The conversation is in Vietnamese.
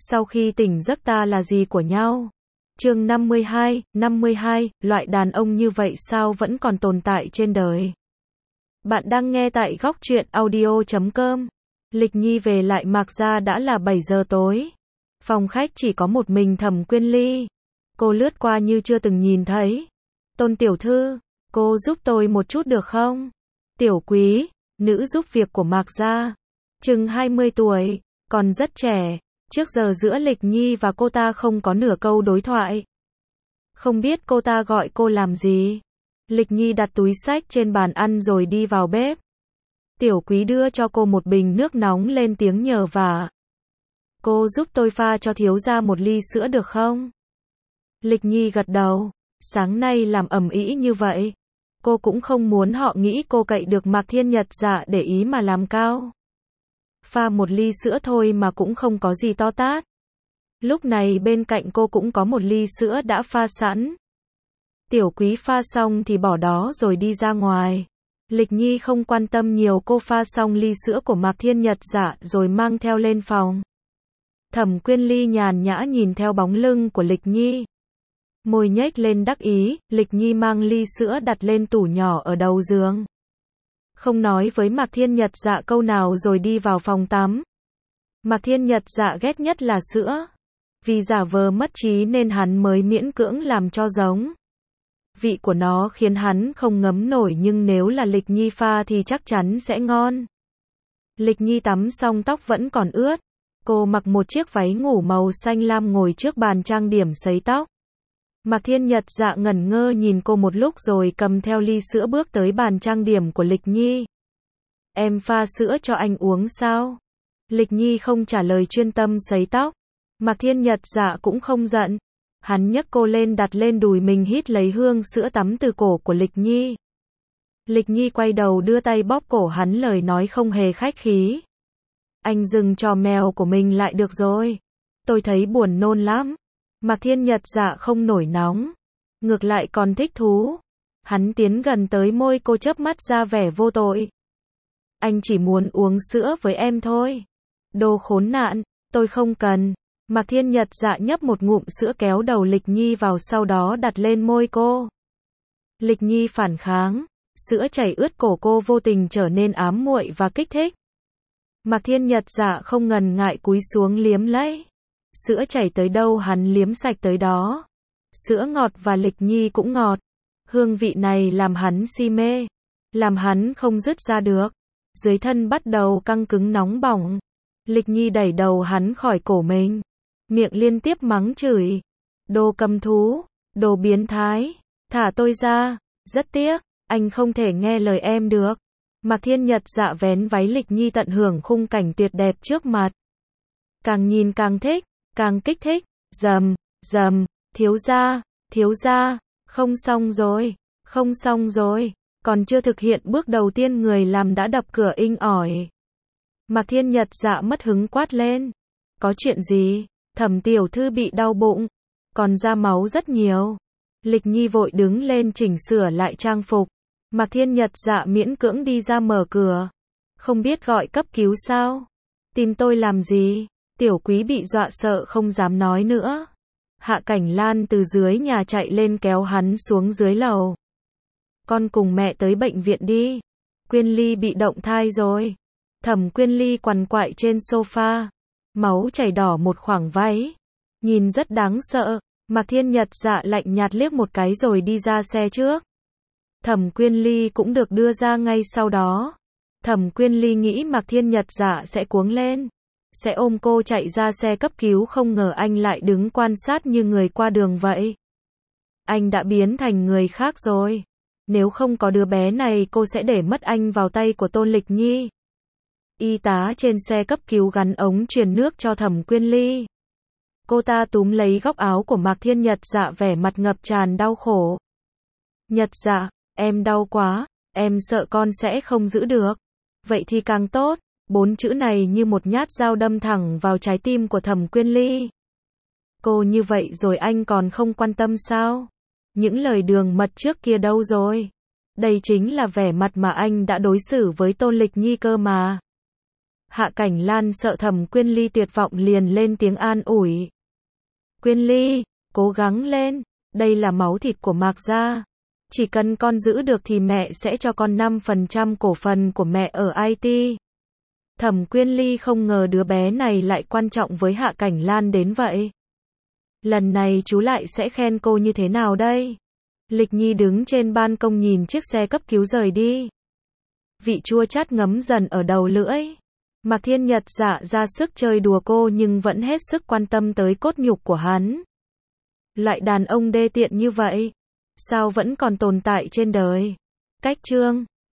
Sau khi tỉnh giấc ta là gì của nhau? Chương 52, loại đàn ông như vậy sao vẫn còn tồn tại trên đời? Bạn đang nghe tại góc truyện audio.com. Lịch Nhi về lại Mạc Gia đã là 7 giờ tối. Phòng khách chỉ có một mình Thẩm Quyên Ly. Cô lướt qua như chưa từng nhìn thấy. Tôn tiểu thư, cô giúp tôi một chút được không? Tiểu Quý, nữ giúp việc của Mạc Gia. Chừng 20 tuổi, còn rất trẻ. Trước giờ giữa Lịch Nhi và cô ta không có nửa câu đối thoại. Không biết cô ta gọi cô làm gì. Lịch Nhi đặt túi xách trên bàn ăn rồi đi vào bếp. Tiểu Quý đưa cho cô một bình nước nóng lên tiếng nhờ vả. Cô giúp tôi pha cho thiếu gia một ly sữa được không? Lịch Nhi gật đầu. Sáng nay làm ầm ĩ như vậy. Cô cũng không muốn họ nghĩ cô cậy được Mạc Thiên Nhật Dạ để ý mà làm cao. Pha một ly sữa thôi mà cũng không có gì to tát. Lúc này bên cạnh cô cũng có một ly sữa đã pha sẵn. Tiểu Quý pha xong thì bỏ đó rồi đi ra ngoài. Lịch Nhi không quan tâm nhiều, cô pha xong ly sữa của Mạc Thiên Nhật Dạ rồi mang theo lên phòng. Thẩm Quyên Ly nhàn nhã nhìn theo bóng lưng của Lịch Nhi. Môi nhếch lên đắc ý. Lịch Nhi mang ly sữa đặt lên tủ nhỏ ở đầu giường. Không nói với Mạc Thiên Nhật Dạ câu nào rồi đi vào phòng tắm. Mạc Thiên Nhật Dạ ghét nhất là sữa. Vì giả vờ mất trí nên hắn mới miễn cưỡng làm cho giống. Vị của nó khiến hắn không ngấm nổi, nhưng nếu là Lịch Nhi pha thì chắc chắn sẽ ngon. Lịch Nhi tắm xong tóc vẫn còn ướt. Cô mặc một chiếc váy ngủ màu xanh lam ngồi trước bàn trang điểm sấy tóc. Mạc Thiên Nhật Dạ ngẩn ngơ nhìn cô một lúc rồi cầm theo ly sữa bước tới bàn trang điểm của Lịch Nhi. Em pha sữa cho anh uống sao? Lịch Nhi không trả lời, chuyên tâm sấy tóc. Mạc Thiên Nhật Dạ cũng không giận. Hắn nhấc cô lên đặt lên đùi mình, hít lấy hương sữa tắm từ cổ của Lịch Nhi. Lịch Nhi quay đầu đưa tay bóp cổ hắn, lời nói không hề khách khí. Anh dừng trò mèo của mình lại được rồi. Tôi thấy buồn nôn lắm. Mạc Thiên Nhật Dạ không nổi nóng. Ngược lại còn thích thú. Hắn tiến gần tới môi cô, chớp mắt ra vẻ vô tội. Anh chỉ muốn uống sữa với em thôi. Đồ khốn nạn, tôi không cần. Mạc Thiên Nhật Dạ nhấp một ngụm sữa kéo đầu Lịch Nhi vào, sau đó đặt lên môi cô. Lịch Nhi phản kháng. Sữa chảy ướt cổ cô, vô tình trở nên ám muội và kích thích. Mạc Thiên Nhật Dạ không ngần ngại cúi xuống liếm lấy. Sữa chảy tới đâu hắn liếm sạch tới đó. Sữa ngọt và Lịch Nhi cũng ngọt. Hương vị này làm hắn si mê. Làm hắn không dứt ra được. Dưới thân bắt đầu căng cứng nóng bỏng. Lịch Nhi đẩy đầu hắn khỏi cổ mình. Miệng liên tiếp mắng chửi. Đồ cầm thú. Đồ biến thái. Thả tôi ra. Rất tiếc. Anh không thể nghe lời em được. Mạc Thiên Nhật Dạ vén váy Lịch Nhi tận hưởng khung cảnh tuyệt đẹp trước mặt. Càng nhìn càng thích. Càng kích thích. Rầm, rầm. Thiếu gia, không xong rồi, không xong rồi. Còn chưa thực hiện bước đầu tiên người làm đã đập cửa inh ỏi. Mạc Thiên Nhật Dạ mất hứng quát lên. Có chuyện gì? Thẩm tiểu thư bị đau bụng. Còn ra máu rất nhiều. Lịch Nhi vội đứng lên chỉnh sửa lại trang phục. Mạc Thiên Nhật Dạ miễn cưỡng đi ra mở cửa. Không biết gọi cấp cứu sao? Tìm tôi làm gì? Tiểu Quý bị dọa sợ không dám nói nữa. Hạ Cảnh Lan từ dưới nhà chạy lên kéo hắn xuống dưới lầu. Con cùng mẹ tới bệnh viện đi. Quyên Ly bị động thai rồi. Thẩm Quyên Ly quằn quại trên sofa. Máu chảy đỏ một khoảng váy. Nhìn rất đáng sợ. Mạc Thiên Nhật Dạ lạnh nhạt liếc một cái rồi đi ra xe trước. Thẩm Quyên Ly cũng được đưa ra ngay sau đó. Thẩm Quyên Ly nghĩ Mạc Thiên Nhật Dạ sẽ cuống lên. Sẽ ôm cô chạy ra xe cấp cứu, không ngờ anh lại đứng quan sát như người qua đường vậy. Anh đã biến thành người khác rồi. Nếu không có đứa bé này cô sẽ để mất anh vào tay của Tôn Lịch Nhi. Y tá trên xe cấp cứu gắn ống truyền nước cho Thẩm Quyên Ly. Cô ta túm lấy góc áo của Mạc Thiên Nhật Dạ, vẻ mặt ngập tràn đau khổ. Nhật Dạ, em đau quá, em sợ con sẽ không giữ được. Vậy thì càng tốt. 4 chữ này như một nhát dao đâm thẳng vào trái tim của Thẩm Quyên Ly. Cô như vậy rồi anh còn không quan tâm sao? Những lời đường mật trước kia đâu rồi? Đây chính là vẻ mặt mà anh đã đối xử với Tôn Lịch Nhi cơ mà. Hạ Cảnh Lan sợ Thẩm Quyên Ly tuyệt vọng liền lên tiếng an ủi. Quyên Ly, cố gắng lên, đây là máu thịt của Mạc gia. Chỉ cần con giữ được thì mẹ sẽ cho con 5% cổ phần của mẹ ở IT. Thẩm Quyên Ly không ngờ đứa bé này lại quan trọng với Hạ Cảnh Lan đến vậy. Lần này chú lại sẽ khen cô như thế nào đây? Lịch Nhi đứng trên ban công nhìn chiếc xe cấp cứu rời đi. Vị chua chát ngấm dần ở đầu lưỡi. Mạc Thiên Nhật dạ ra sức chơi đùa cô nhưng vẫn hết sức quan tâm tới cốt nhục của hắn. Loại đàn ông đê tiện như vậy, sao vẫn còn tồn tại trên đời? Cách chương